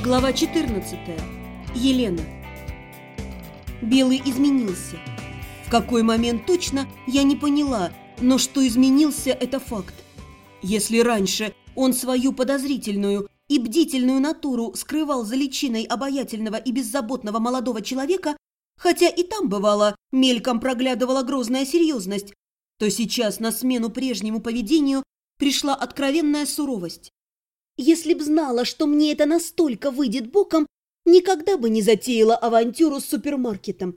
Глава 14. Елена. Белый изменился. В какой момент точно, я не поняла, но что изменился – это факт. Если раньше он свою подозрительную и бдительную натуру скрывал за личиной обаятельного и беззаботного молодого человека, хотя и там, бывало, мельком проглядывала грозная серьезность, то сейчас на смену прежнему поведению пришла откровенная суровость. Если б знала, что мне это настолько выйдет боком, никогда бы не затеяла авантюру с супермаркетом.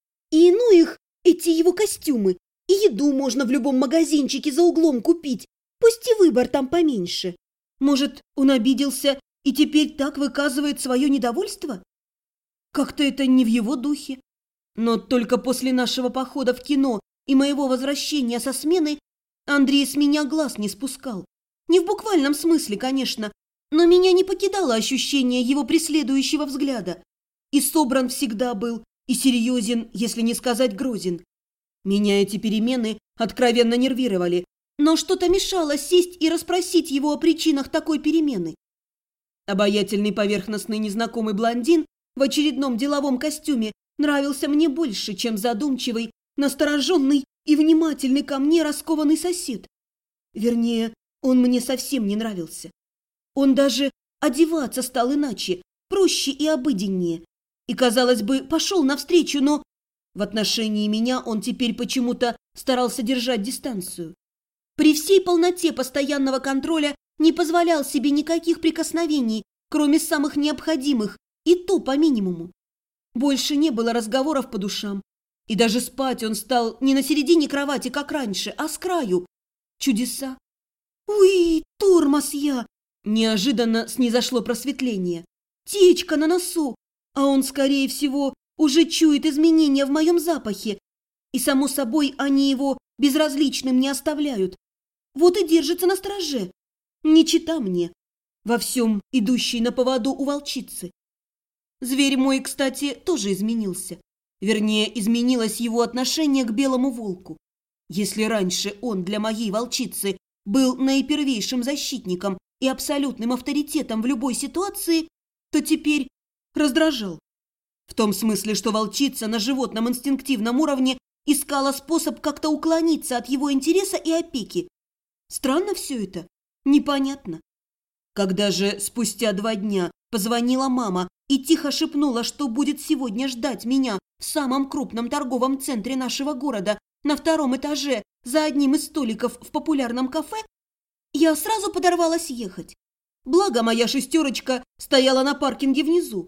И ну их, эти его костюмы, и еду можно в любом магазинчике за углом купить, пусть и выбор там поменьше. Может, он обиделся и теперь так выказывает свое недовольство? Как-то это не в его духе. Но только после нашего похода в кино и моего возвращения со смены Андрей с меня глаз не спускал. Не в буквальном смысле, конечно, но меня не покидало ощущение его преследующего взгляда. И собран всегда был, и серьезен, если не сказать грозен. Меня эти перемены откровенно нервировали, но что-то мешало сесть и расспросить его о причинах такой перемены. Обаятельный поверхностный незнакомый блондин в очередном деловом костюме нравился мне больше, чем задумчивый, настороженный и внимательный ко мне раскованный сосед. Вернее, он мне совсем не нравился. Он даже одеваться стал иначе, проще и обыденнее. И, казалось бы, пошел навстречу, но в отношении меня он теперь почему-то старался держать дистанцию. При всей полноте постоянного контроля не позволял себе никаких прикосновений, кроме самых необходимых, и то по минимуму. Больше не было разговоров по душам. И даже спать он стал не на середине кровати, как раньше, а с краю. Чудеса. «Уй, тормоз я!» Неожиданно снизошло просветление. «Течка на носу!» А он, скорее всего, уже чует изменения в моем запахе. И, само собой, они его безразличным не оставляют. Вот и держится на страже. Не чита мне. Во всем идущий на поводу у волчицы. Зверь мой, кстати, тоже изменился. Вернее, изменилось его отношение к белому волку. Если раньше он для моей волчицы был наипервейшим защитником и абсолютным авторитетом в любой ситуации, то теперь раздражал. В том смысле, что волчица на животном инстинктивном уровне искала способ как-то уклониться от его интереса и опеки. Странно все это, непонятно. Когда же спустя 2 дня позвонила мама и тихо шепнула, что будет сегодня ждать меня в самом крупном торговом центре нашего города на 2-м этаже за одним из столиков в популярном кафе, я сразу подорвалась ехать. Благо, моя 6-ерочка стояла на паркинге внизу.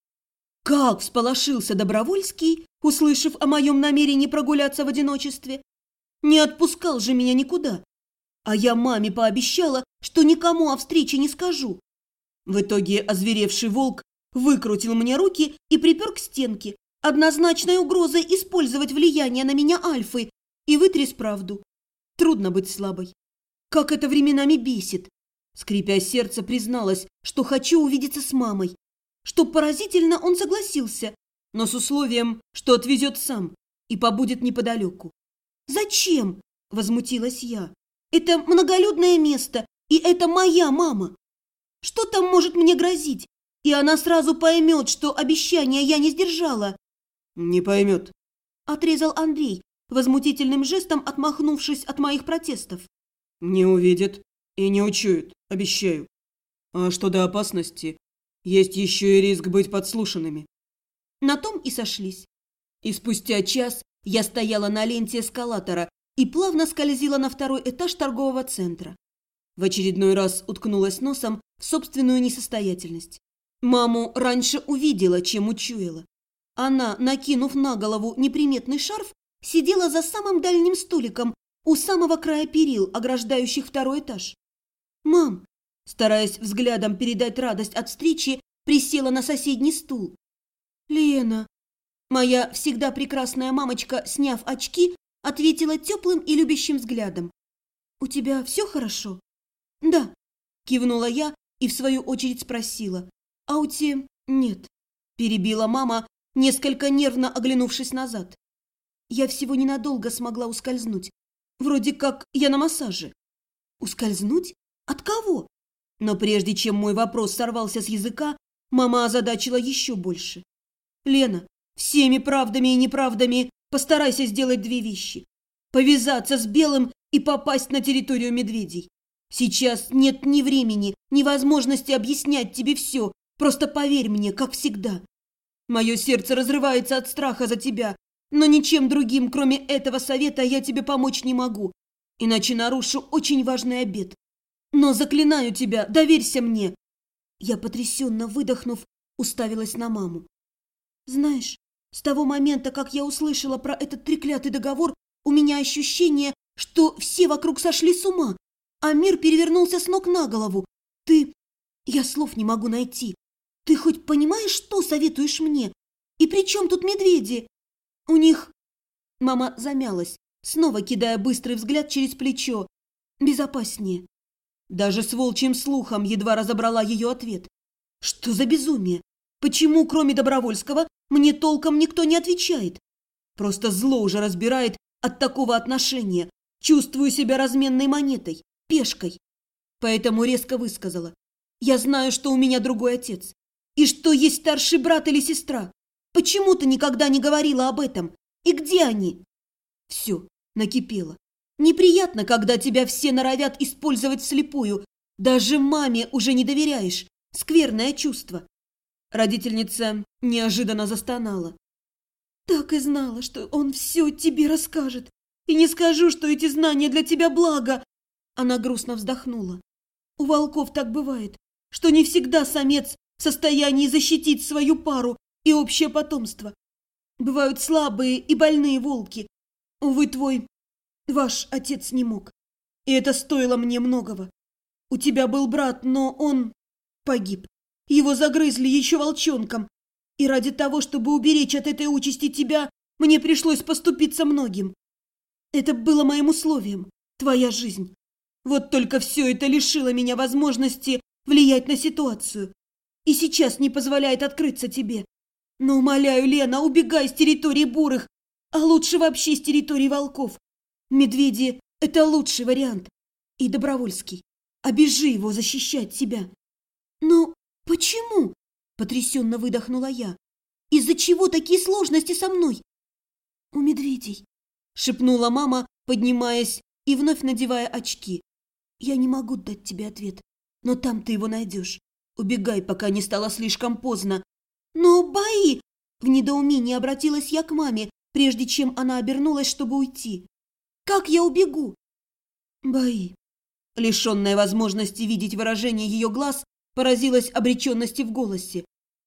Как всполошился Добровольский, услышав о моем намерении прогуляться в одиночестве. Не отпускал же меня никуда. А я маме пообещала, что никому о встрече не скажу. В итоге озверевший волк выкрутил мне руки и припер к стенке, однозначной угрозой использовать влияние на меня альфы и вытряс правду. Трудно быть слабой. Как это временами бесит. Скрипя сердце, призналась, что хочу увидеться с мамой. Что поразительно, он согласился, но с условием, что отвезет сам и побудет неподалеку. «Зачем?» – возмутилась я. «Это многолюдное место, и это моя мама. Что там может мне грозить? И она сразу поймет, что обещание я не сдержала». «Не поймет», – отрезал Андрей, возмутительным жестом отмахнувшись от моих протестов. «Не увидит и не учует, обещаю. А что до опасности, есть еще и риск быть подслушанными». На том и сошлись. И спустя час я стояла на ленте эскалатора и плавно скользила на 2-й этаж торгового центра. В очередной раз уткнулась носом в собственную несостоятельность. Маму раньше увидела, чем учуяла. Она, накинув на голову неприметный шарф, сидела за самым дальним столиком у самого края перил, ограждающих 2-й этаж. «Мам!» Стараясь взглядом передать радость от встречи, присела на соседний стул. «Лена!» Моя всегда прекрасная мамочка, сняв очки, ответила теплым и любящим взглядом. «У тебя все хорошо?» «Да», – кивнула я и в свою очередь спросила. «А у тебя нет?» – перебила мама, несколько нервно оглянувшись назад. «Я всего ненадолго смогла ускользнуть. Вроде как я на массаже». «Ускользнуть? От кого?» Но прежде чем мой вопрос сорвался с языка, мама озадачила еще больше. «Лена, всеми правдами и неправдами постарайся сделать две вещи. Повязаться с Белым и попасть на территорию медведей. Сейчас нет ни времени, ни возможности объяснять тебе все. Просто поверь мне, как всегда. Мое сердце разрывается от страха за тебя, но ничем другим, кроме этого совета, я тебе помочь не могу, иначе нарушу очень важный обет. Но заклинаю тебя, доверься мне». Я, потрясенно выдохнув, уставилась на маму. «Знаешь, с того момента, как я услышала про этот треклятый договор, у меня ощущение, что все вокруг сошли с ума, а мир перевернулся с ног на голову. Я слов не могу найти. Ты хоть понимаешь, что советуешь мне? И при чем тут медведи? У них...» Мама замялась, снова кидая быстрый взгляд через плечо. «Безопаснее». Даже с волчьим слухом едва разобрала ее ответ. «Что за безумие? Почему, кроме Добровольского, мне толком никто не отвечает? Просто зло уже разбирает от такого отношения. Чувствую себя разменной монетой, пешкой. Поэтому резко высказала. Я знаю, что у меня другой отец. И что есть старший брат или сестра. Почему ты никогда не говорила об этом? И где они?» Все, накипело. Неприятно, когда тебя все норовят использовать вслепую. Даже маме уже не доверяешь. Скверное чувство. Родительница неожиданно застонала. «Так и знала, что он все тебе расскажет. И не скажу, что эти знания для тебя благо». Она грустно вздохнула. «У волков так бывает, что не всегда самец в состоянии защитить свою пару и общее потомство. Бывают слабые и больные волки. Увы, ваш отец не мог. И это стоило мне многого. У тебя был брат, но он погиб. Его загрызли еще волчонком. И ради того, чтобы уберечь от этой участи тебя, мне пришлось поступиться многим. Это было моим условием, твоя жизнь. Вот только все это лишило меня возможности влиять на ситуацию. И сейчас не позволяет открыться тебе. Но умоляю, Лена, убегай с территории бурых, а лучше вообще с территории волков. Медведи – это лучший вариант. И Добровольский. Обижи его защищать себя». «Но почему?» – потрясенно выдохнула я. «Из-за чего такие сложности со мной?» «У медведей», – шепнула мама, поднимаясь и вновь надевая очки. «Я не могу дать тебе ответ, но там ты его найдешь. Убегай, пока не стало слишком поздно». «Но бои!» – в недоумении обратилась я к маме, прежде чем она обернулась, чтобы уйти. «Как я убегу?» «Бои». Лишенная возможности видеть выражение ее глаз, поразилась обреченности в голосе.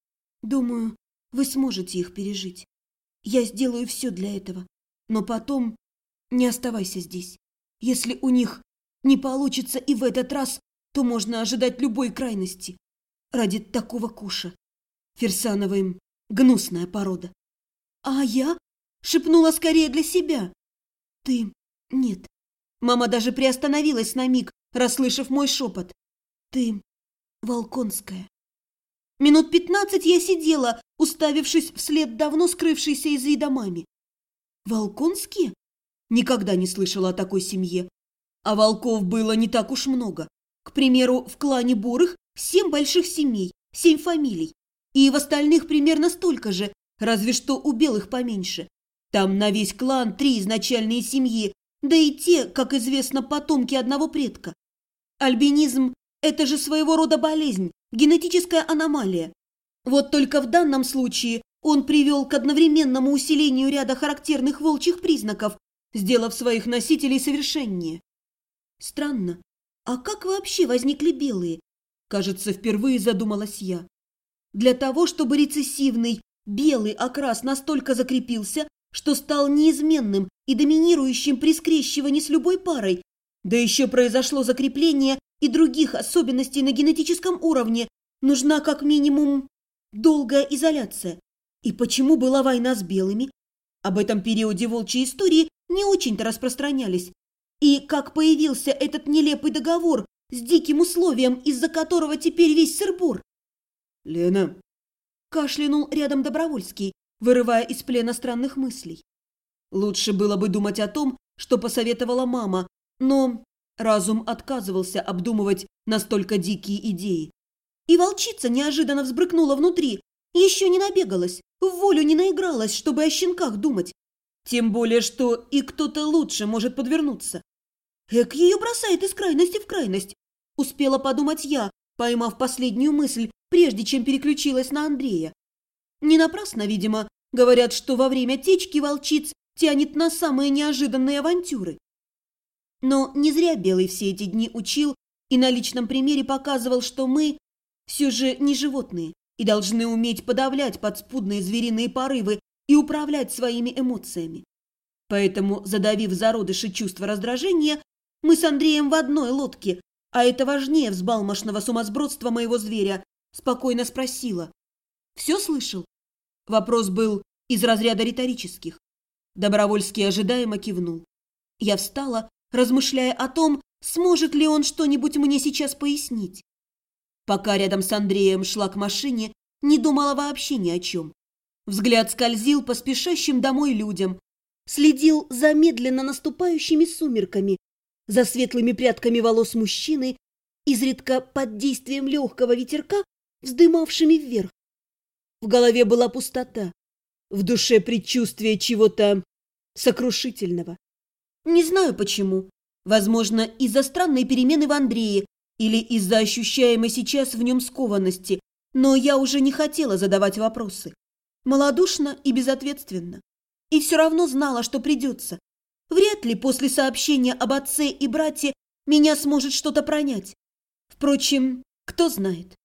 «Думаю, вы сможете их пережить. Я сделаю все для этого. Но потом не оставайся здесь. Если у них не получится и в этот раз, то можно ожидать любой крайности. Ради такого куша. Фирсановая им гнусная порода». «А я?» – шепнула скорее для себя. «Ты... нет». Мама даже приостановилась на миг, расслышав мой шепот. «Ты волконская». Минут 15 я сидела, уставившись вслед давно скрывшейся из вида маме. «Волконские?» Никогда не слышала о такой семье. А волков было не так уж много. К примеру, в клане Бурых 7 больших семей, 7 фамилий. И в остальных примерно столько же, разве что у белых поменьше. Там на весь клан 3 изначальные семьи, да и те, как известно, потомки одного предка. Альбинизм – это же своего рода болезнь, генетическая аномалия. Вот только в данном случае он привел к одновременному усилению ряда характерных волчьих признаков, сделав своих носителей совершеннее. Странно, а как вообще возникли белые? Кажется, впервые задумалась я. Для того, чтобы рецессивный белый окрас настолько закрепился, что стал неизменным и доминирующим при скрещивании с любой парой, да еще произошло закрепление и других особенностей на генетическом уровне, нужна как минимум долгая изоляция. И почему была война с белыми? Об этом периоде волчьей истории не очень-то распространялись. И как появился этот нелепый договор с диким условием, из-за которого теперь весь сыр-бор? «Лена!» – кашлянул рядом Добровольский, вырывая из плена странных мыслей. Лучше было бы думать о том, что посоветовала мама, но разум отказывался обдумывать настолько дикие идеи. И волчица неожиданно взбрыкнула внутри, еще не набегалась, в волю не наигралась, чтобы о щенках думать. Тем более, что и кто-то лучше может подвернуться. Эк, ее бросает из крайности в крайность. Успела подумать я, поймав последнюю мысль, прежде чем переключилась на Андрея. Не напрасно, видимо, говорят, что во время течки волчиц тянет на самые неожиданные авантюры. Но не зря Белый все эти дни учил и на личном примере показывал, что мы все же не животные и должны уметь подавлять подспудные звериные порывы и управлять своими эмоциями. Поэтому, задавив зародыши чувства раздражения, мы с Андреем в одной лодке, а это важнее взбалмошного сумасбродства моего зверя, спокойно спросила. «Все слышал?» Вопрос был из разряда риторических. Добровольский ожидаемо кивнул. Я встала, размышляя о том, сможет ли он что-нибудь мне сейчас пояснить. Пока рядом с Андреем шла к машине, не думала вообще ни о чем. Взгляд скользил по спешащим домой людям, следил за медленно наступающими сумерками, за светлыми прядками волос мужчины, изредка под действием легкого ветерка, вздымавшими вверх. В голове была пустота, в душе предчувствие чего-то сокрушительного. Не знаю почему. Возможно, из-за странной перемены в Андрее или из-за ощущаемой сейчас в нем скованности, но я уже не хотела задавать вопросы. Малодушно и безответственно. И все равно знала, что придется. Вряд ли после сообщения об отце и брате меня сможет что-то пронять. Впрочем, кто знает.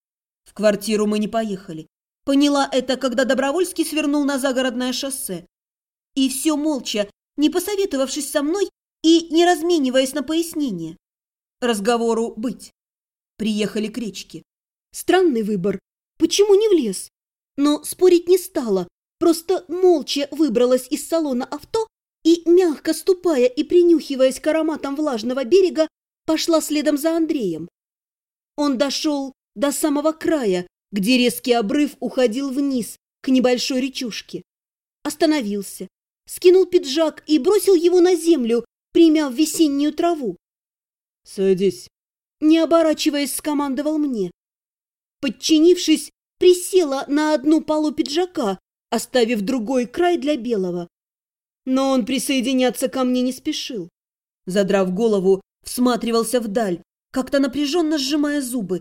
В квартиру мы не поехали. Поняла это, когда Добровольский свернул на загородное шоссе. И все молча, не посоветовавшись со мной и не размениваясь на пояснение. Разговору быть. Приехали к речке. Странный выбор. Почему не в лес? Но спорить не стала, просто молча выбралась из салона авто и, мягко ступая и принюхиваясь к ароматам влажного берега, пошла следом за Андреем. Он дошел до самого края, где резкий обрыв уходил вниз, к небольшой речушке. Остановился, скинул пиджак и бросил его на землю, примяв весеннюю траву. «Садись», — не оборачиваясь, скомандовал мне. Подчинившись, присела на одну полу пиджака, оставив другой край для Белого. Но он присоединяться ко мне не спешил. Задрав голову, всматривался вдаль, как-то напряженно сжимая зубы.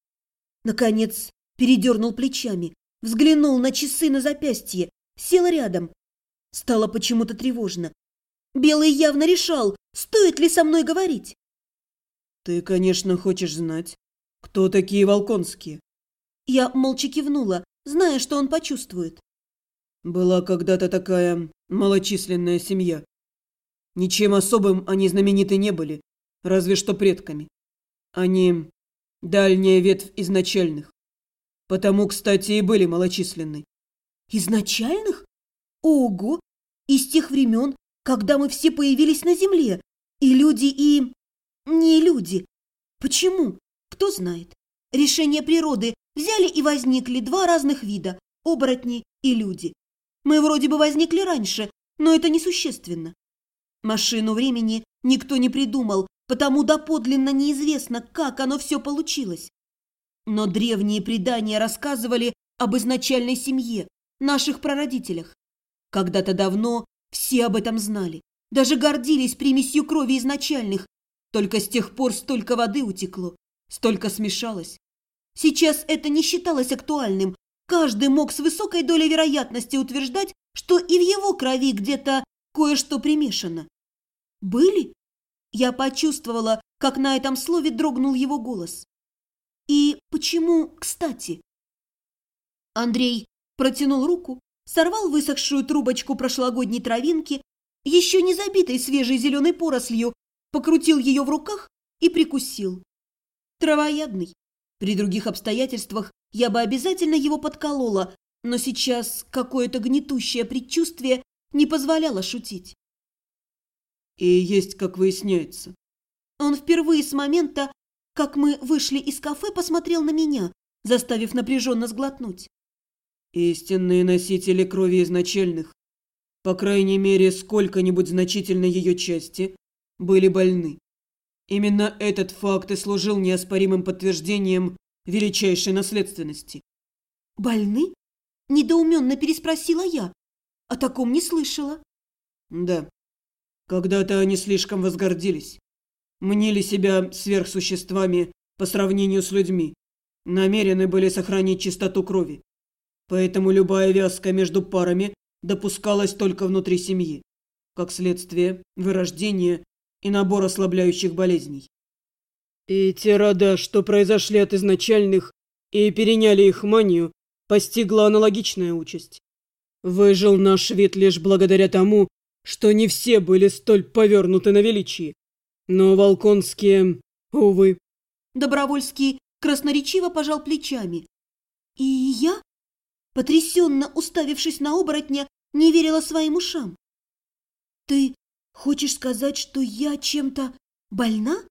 Наконец передернул плечами, взглянул на часы на запястье, сел рядом. Стало почему-то тревожно. Белый явно решал, стоит ли со мной говорить. «Ты, конечно, хочешь знать, кто такие Волконские?» Я молча кивнула, зная, что он почувствует. «Была когда-то такая малочисленная семья. Ничем особым они знамениты не были, разве что предками. Они дальняя ветвь изначальных. Потому, кстати, и были малочисленны». «Изначальных? Ого! Из тех времен, когда мы все появились на земле, и люди, и... не люди. Почему? Кто знает. Решение природы взяли и возникли два разных вида – оборотни и люди. Мы вроде бы возникли раньше, но это несущественно. Машину времени никто не придумал, потому доподлинно неизвестно, как оно все получилось. Но древние предания рассказывали об изначальной семье, наших прародителях. Когда-то давно все об этом знали, даже гордились примесью крови изначальных, только с тех пор столько воды утекло, столько смешалось. Сейчас это не считалось актуальным, каждый мог с высокой долей вероятности утверждать, что и в его крови где-то кое-что примешано. Были? Я почувствовала, как на этом слове дрогнул его голос. И почему, кстати? Андрей протянул руку, сорвал высохшую трубочку прошлогодней травинки, еще не забитой свежей зеленой порослью, покрутил ее в руках и прикусил. Травоядный. При других обстоятельствах я бы обязательно его подколола, но сейчас какое-то гнетущее предчувствие не позволяло шутить. «И есть, как выясняется». Он впервые с момента, как мы вышли из кафе, посмотрел на меня, заставив напряженно сглотнуть. «Истинные носители крови изначальных, по крайней мере, сколько-нибудь значительной ее части, были больны. Именно этот факт и служил неоспоримым подтверждением величайшей наследственности. Больны? Недоуменно переспросила я. О таком не слышала. Да. Когда-то они слишком возгордились. Мнили себя сверхсуществами по сравнению с людьми. Намерены были сохранить чистоту крови. Поэтому любая вязка между парами допускалась только внутри семьи. Как следствие, вырождение и набор ослабляющих болезней. И те рода, что произошли от изначальных и переняли их манию, постигла аналогичная участь. Выжил наш вид лишь благодаря тому, что не все были столь повернуты на величие. Но волконские, увы. Добровольский красноречиво пожал плечами. И я, потрясенно уставившись на оборотня, не верила своим ушам. Ты хочешь сказать, что я чем-то больна?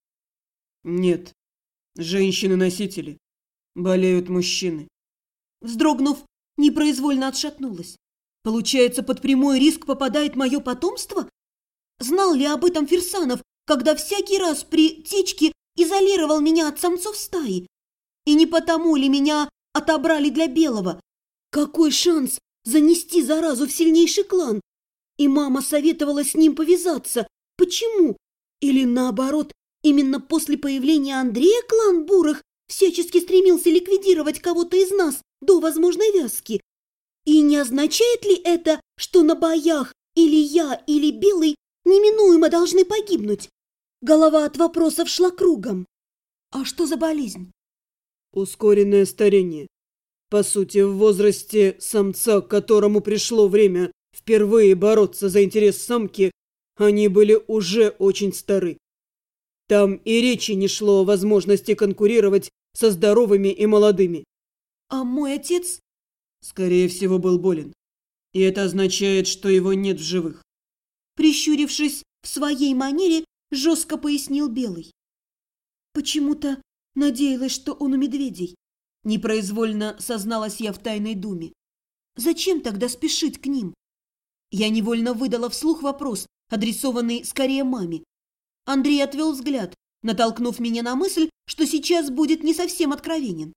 Нет. Женщины-носители. Болеют мужчины. Вздрогнув, непроизвольно отшатнулась. Получается, под прямой риск попадает мое потомство? Знал ли об этом Фирсанов, когда всякий раз при течке изолировал меня от самцов стаи? И не потому ли меня отобрали для белого? Какой шанс занести заразу в сильнейший клан? И мама советовала с ним повязаться. Почему? Или наоборот, именно после появления Андрея клан Бурых всячески стремился ликвидировать кого-то из нас до возможной вязки? И не означает ли это, что на боях или я, или Белый неминуемо должны погибнуть? Голова от вопросов шла кругом. А что за болезнь? Ускоренное старение. По сути, в возрасте самца, которому пришло время впервые бороться за интерес самки, они были уже очень стары. Там и речи не шло о возможности конкурировать со здоровыми и молодыми. А мой отец? Скорее всего, был болен. И это означает, что его нет в живых. Прищурившись в своей манере, жестко пояснил Белый. Почему-то надеялась, что он у медведей. Непроизвольно созналась я в тайной думе. Зачем тогда спешить к ним? Я невольно выдала вслух вопрос, адресованный скорее маме. Андрей отвел взгляд, натолкнув меня на мысль, что сейчас будет не совсем откровенен.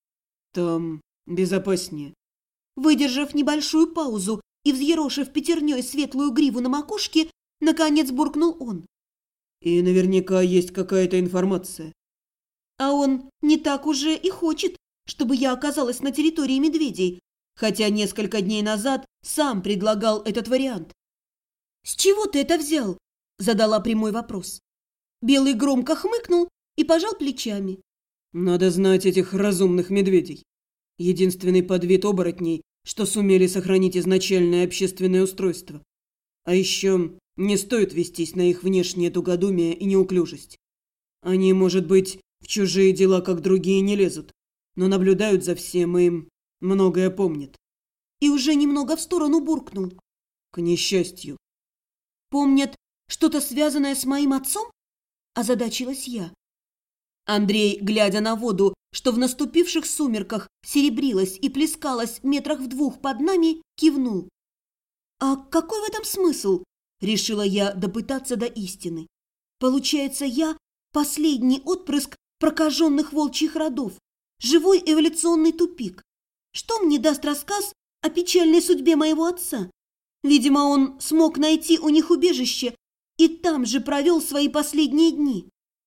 Там безопаснее. Выдержав небольшую паузу и взъерошив пятерней светлую гриву на макушке, наконец буркнул он. И наверняка есть какая-то информация. А он не так уже и хочет, чтобы я оказалась на территории медведей, хотя несколько дней назад сам предлагал этот вариант. «С чего ты это взял?» – задала прямой вопрос. Белый громко хмыкнул и пожал плечами. Надо знать этих разумных медведей. Единственный подвид оборотней, что сумели сохранить изначальное общественное устройство. А еще не стоит вестись на их внешнее тугодумие и неуклюжесть. Они, может быть, в чужие дела, как другие, не лезут, но наблюдают за всем и многое помнят. И уже немного в сторону буркнул. К несчастью. Помнят что-то связанное с моим отцом? Озадачилась я. Андрей, глядя на воду, что в наступивших сумерках серебрилась и плескалась метрах в 2 под нами, кивнул. «А какой в этом смысл?» – решила я допытаться до истины. «Получается, я последний отпрыск прокаженных волчьих родов, живой эволюционный тупик. Что мне даст рассказ о печальной судьбе моего отца? Видимо, он смог найти у них убежище и там же провел свои последние дни».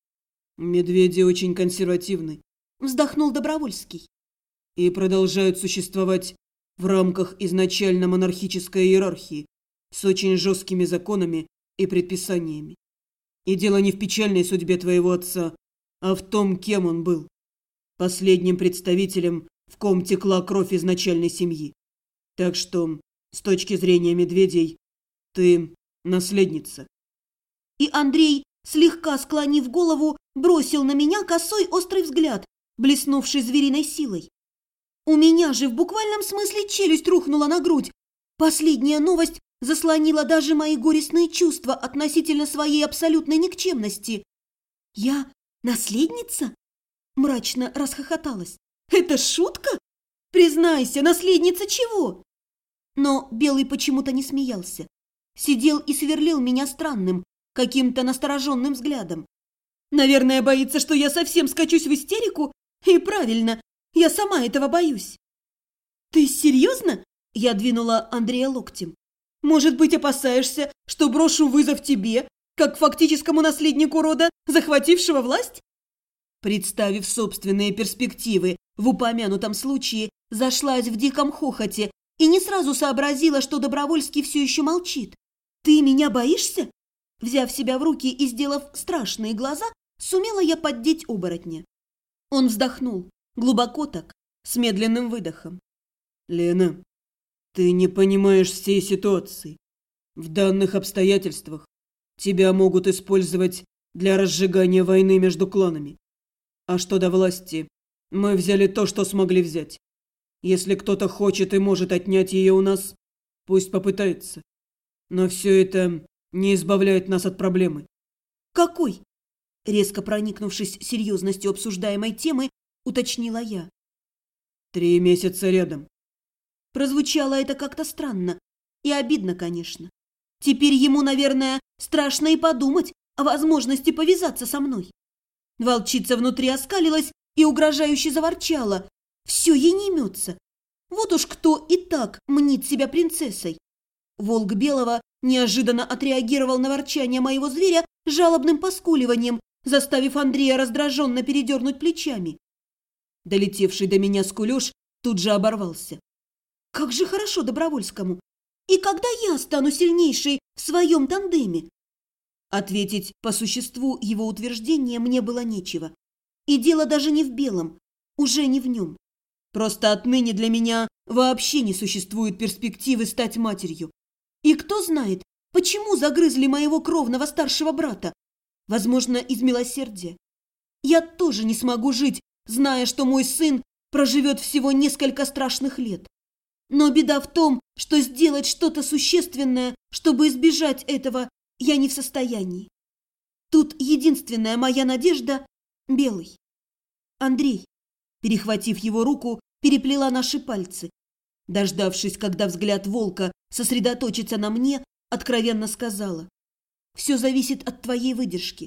Медведи очень консервативны, вздохнул Добровольский. И продолжают существовать в рамках изначально монархической иерархии с очень жесткими законами и предписаниями. И дело не в печальной судьбе твоего отца, а в том, кем он был. Последним представителем, в ком текла кровь изначальной семьи. Так что, с точки зрения медведей, ты наследница. И Андрей, слегка склонив голову, бросил на меня косой острый взгляд, блеснувший звериной силой. У меня же в буквальном смысле челюсть рухнула на грудь. Последняя новость заслонила даже мои горестные чувства относительно своей абсолютной никчемности. «Я наследница?» Мрачно расхохоталась. «Это шутка? Признайся, наследница чего?» Но Белый почему-то не смеялся. Сидел и сверлил меня странным, каким-то настороженным взглядом. Наверное, боится, что я совсем скачусь в истерику, И правильно, я сама этого боюсь. Ты серьезно? Я двинула Андрея локтем. Может быть, опасаешься, что брошу вызов тебе, как фактическому наследнику рода, захватившего власть? Представив собственные перспективы в упомянутом случае, зашлась в диком хохоте и не сразу сообразила, что Добровольский все еще молчит. «Ты меня боишься?» Взяв себя в руки и сделав страшные глаза, сумела я поддеть оборотня. Он вздохнул, глубоко так, с медленным выдохом. «Лена, ты не понимаешь всей ситуации. В данных обстоятельствах тебя могут использовать для разжигания войны между кланами. А что до власти, мы взяли то, что смогли взять. Если кто-то хочет и может отнять ее у нас, пусть попытается. Но все это не избавляет нас от проблемы». «Какой?» Резко проникнувшись серьезностью обсуждаемой темы, уточнила я. 3 месяца рядом. Прозвучало это как-то странно и обидно, конечно. Теперь ему, наверное, страшно и подумать о возможности повязаться со мной. Волчица внутри оскалилась и угрожающе заворчала. Все ей не имется. Вот уж кто и так мнит себя принцессой. Волк Белого неожиданно отреагировал на ворчание моего зверя жалобным поскуливанием, заставив Андрея раздраженно передернуть плечами. Долетевший до меня скулеж тут же оборвался. Как же хорошо Добровольскому! И когда я стану сильнейшей в своем тандеме? Ответить по существу его утверждения мне было нечего. И дело даже не в Белом, уже не в нем. Просто отныне для меня вообще не существует перспективы стать матерью. И кто знает, почему загрызли моего кровного старшего брата? Возможно, из милосердия. Я тоже не смогу жить, зная, что мой сын проживет всего несколько страшных лет. Но беда в том, что сделать что-то существенное, чтобы избежать этого, я не в состоянии. Тут единственная моя надежда – Белый. Андрей, перехватив его руку, переплела наши пальцы. Дождавшись, когда взгляд волка сосредоточится на мне, откровенно сказала: «Все зависит от твоей выдержки.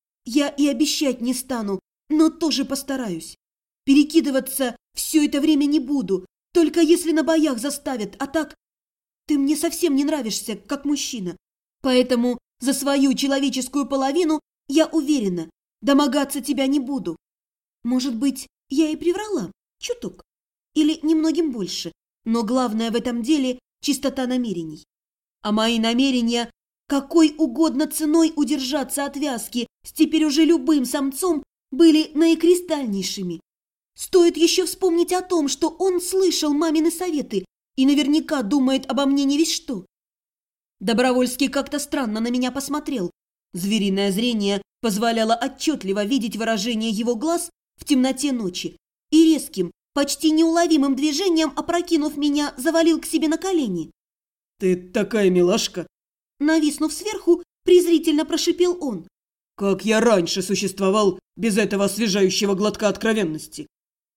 Я и обещать не стану, но тоже постараюсь. Перекидываться все это время не буду, только если на боях заставят, а так ты мне совсем не нравишься, как мужчина. Поэтому за свою человеческую половину я уверена, домогаться тебя не буду. Может быть, я и приврала, чуток, или немногим больше, но главное в этом деле – чистота намерений. А мои намерения, какой угодно ценой удержаться от вязки с теперь уже любым самцом, были наикристальнейшими. Стоит еще вспомнить о том, что он слышал мамины советы и наверняка думает обо мне не весь что. Добровольский как-то странно на меня посмотрел. Звериное зрение позволяло отчетливо видеть выражение его глаз в темноте ночи и резким, почти неуловимым движением, опрокинув меня, завалил к себе на колени. «Ты такая милашка!» Нависнув сверху, презрительно прошипел он. «Как я раньше существовал без этого освежающего глотка откровенности!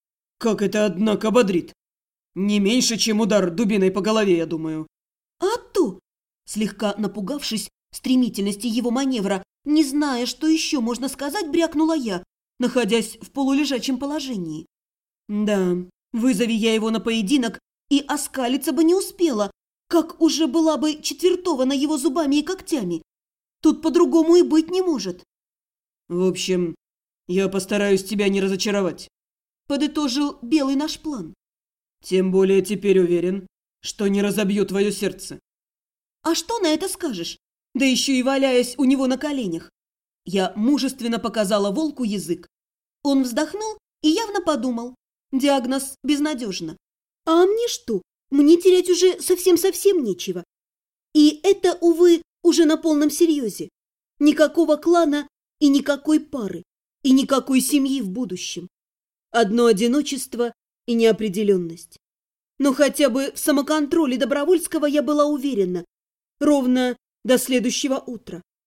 Как это, однако, бодрит! Не меньше, чем удар дубиной по голове, я думаю!» «А то!» Слегка напугавшись стремительности его маневра, не зная, что еще можно сказать, брякнула я, находясь в полулежачем положении. Да, вызови я его на поединок, и оскалиться бы не успела, как уже была бы четвертована его зубами и когтями. Тут по-другому и быть не может. «В общем, я постараюсь тебя не разочаровать», – подытожил Белый наш план. «Тем более теперь уверен, что не разобью твое сердце». «А что на это скажешь? Да еще и валяясь у него на коленях». Я мужественно показала волку язык. Он вздохнул и явно подумал. Диагноз безнадежно. А мне что? Мне терять уже совсем-совсем нечего. И это, увы, уже на полном серьезе. Никакого клана и никакой пары, и никакой семьи в будущем. Одно одиночество и неопределенность. Но хотя бы в самоконтроле Добровольского я была уверена. Ровно до следующего утра.